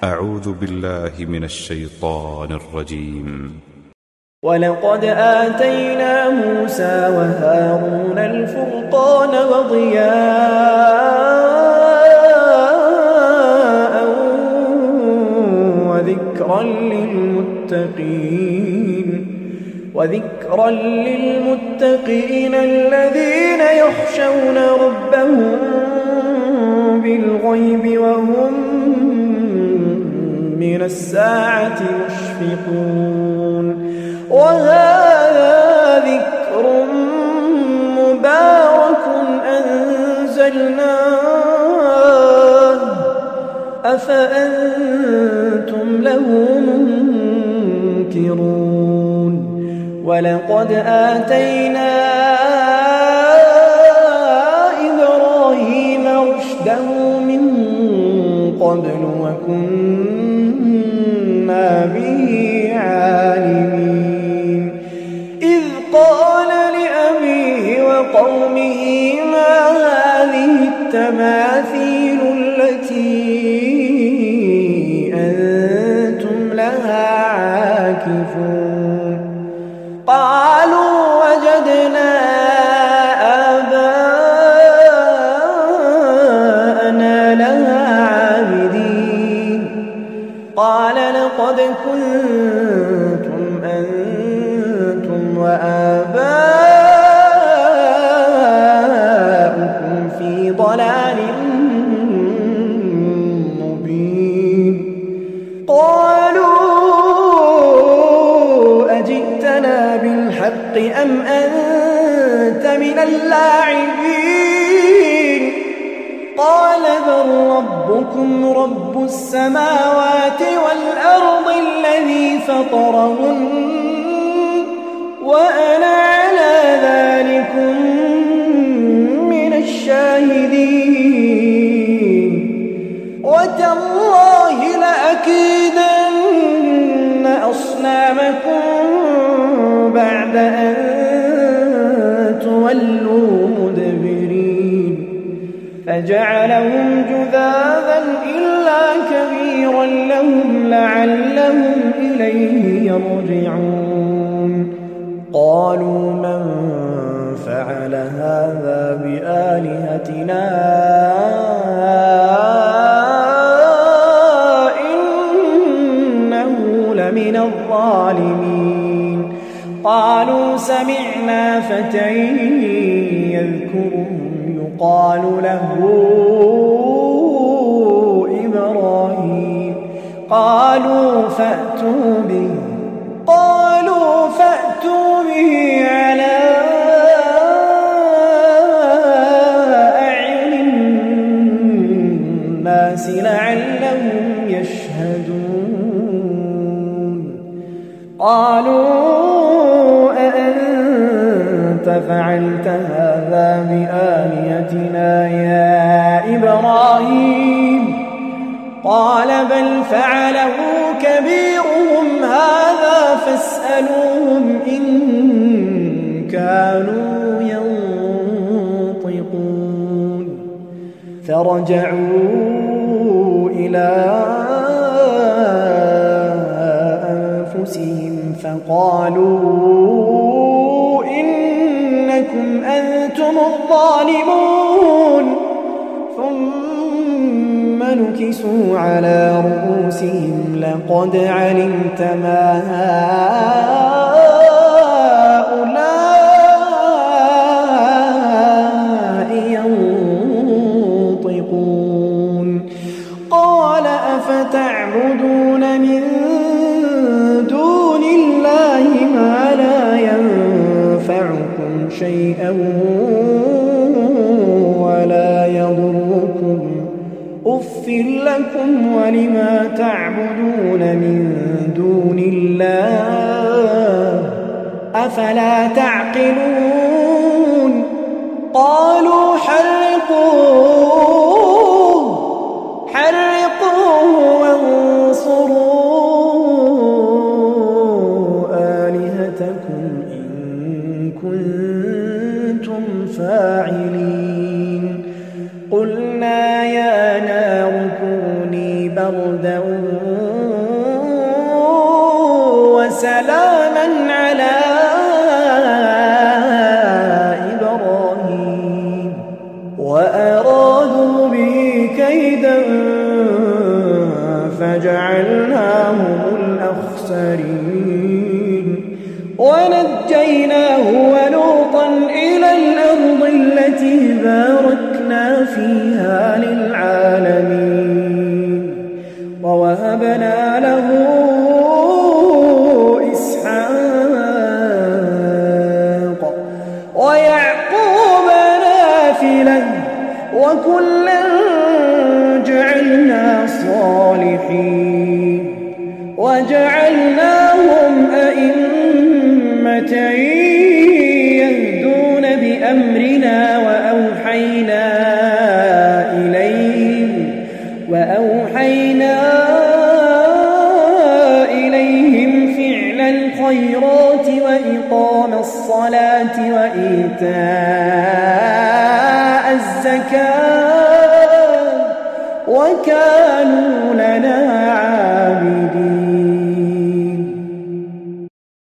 أعوذ بالله من الشيطان الرجيم. ولقد آتينا موسى وهارون الفرقان وضياء وذكرا للمتقين الذين يخشون ربهم بالغيب وهم من الساعة مشفقون. وهذا ذكر مبارك أنزلناه أفأنتم له منكرون. ولقد آتينا إبراهيم رشده من قبل وكنا به عالمين. إذ قال لأبيه وقومه ما هذه التماثيل التي أنتم لها عاكفون. قالوا وجدنا آباءنا لها عابدين. قال لقد كنتم أنتم وآباؤكم في ضلال مبين. قالوا أجئتنا بالحق أم أنت من اللاعبين؟ قال بل ربكم رب السماوات والأرض الذي فطرهن وأنا على ذلكم من الشاهدين. وتالله لأكيدن أصنامكم بعد أن تولوا مدبرين. فجعلهم جذاذا إلا كبيرا لهم لعلهم إليه يرجعون. قالوا من فعل هذا بآلهتنا إنه لمن الظالمين. قالوا سمعنا فتى يذكرهم يقال له إبراهيم. قالوا فأتوا به على أعين الناس لعلهم يشهدون. قالوا أأنت فعلت هذا بآلهتنا يا إبراهيم؟ قال بل فعله كبيرهم هذا فاسألوهم إن كانوا ينطقون. فرجعوا إلى أنفسهم فقالوا إنكم أنتم الظالمون. ثم نكسوا على رؤوسهم لقد علمت ما هؤلاء ينطقون. قال أفتعبدون من دون الله ما لا ينفعكم شيئا ولا يضركم أف لكم ولما تعبدون من دون الله أفلا تعقلون. قالوا حرقوه وانصروا آلهتكم إن كنتم فاعلين. قلنا يا نار كوني بردا وسلاما على إبراهيم وأرادوا به كيدا فجعلناهم الأخسرين ونجيناه ولوطا إلى الأرض التي باركنا فيها للعالمين ووهبنا له إسحاق ويعقوب نافلة وكلا جعلنا صالحين وجعلناهم أئمة يهدون بأمرنا وأوحينا إليهم فعل الخيرات وإقام الصلاة وإيتاء الزكاة وكانوا